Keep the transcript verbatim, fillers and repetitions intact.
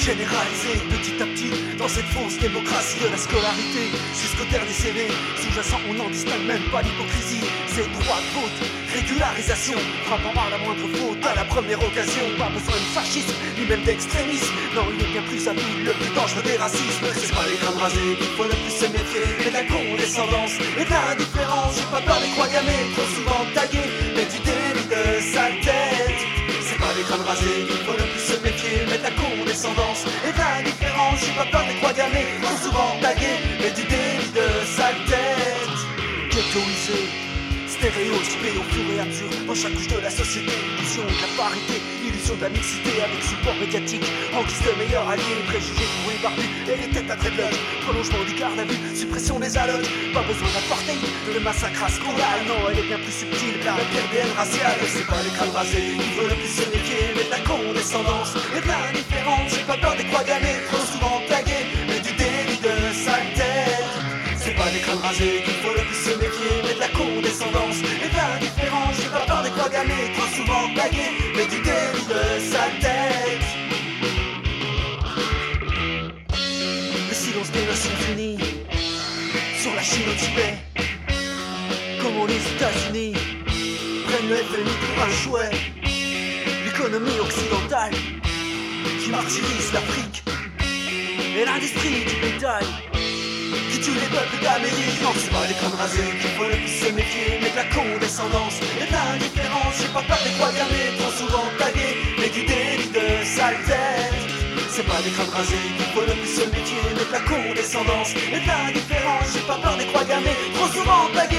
généralisé petit à petit dans cette fausse démocratie de la scolarité. Jusqu'au dernier C V, sous-jacent on n'en distingue même pas l'hypocrisie. C'est droit de vote, régularisation, frappant à la moindre faute, à la première occasion. Pas besoin de fascisme, ni même d'extrémisme. Non, il est bien plus habile, le plus dangereux des racismes. C'est pas les crânes rasés qu'il faut le plus se méfier, mais de la condescendance et de l'indifférence. J'ai pas peur des croix gammées, trop souvent taguées, mais du délit de sa tête. C'est pas les crânes rasés qu'il faut le plus se méfier, mais de la condescendance et de l'indifférence. J'ai pas peur des croix gammées, trop souvent taguées, mais du délit de sa tête. Ghettoisé, stéréotypé au fur et à mesure dans chaque couche de la société. Illusion de la parité, illusion de la mixité avec support médiatique en guise de meilleur allié. Préjugés pour les barbus et les têtes à dreadlocks. Prolongement du garde à vue, suppression des allocs. Pas besoin d'apporter le massacre à scandale. Non, elle est bien plus subtile, la P R D N raciale. C'est pas les crânes rasés qui veulent le plus se méfier, mais de la condescendance et de l'indifférence. J'ai pas peur des croix gammées, trop souvent taguées, mais du délit de sa tête. C'est pas les crânes rasés qu'il faut le plus se méfier, mais de la condescendance et de l'indifférence. J'ai pas peur des croix gammées, trop souvent taguées, mais du délit de sa tête. Le silence des Nations Unies sur la Chine au Tibet. Comment les États-Unis prennent le F M I pour un jouet. L'économie occidentale qui martyrise l'Afrique et l'industrie du bétail qui tue les peuples d'Amérique. Non, c'est pas les crânes rasés qu'il faut le plus se méfier, mais de la condescendance et de l'indifférence. J'ai pas peur des croix gammées, trop souvent taguées, mais du délit de sale tête. C'est pas les crânes rasés qu'il faut le plus se méfier, mais de la condescendance et de l'indifférence. J'ai pas peur des croix gammées, trop souvent taguées,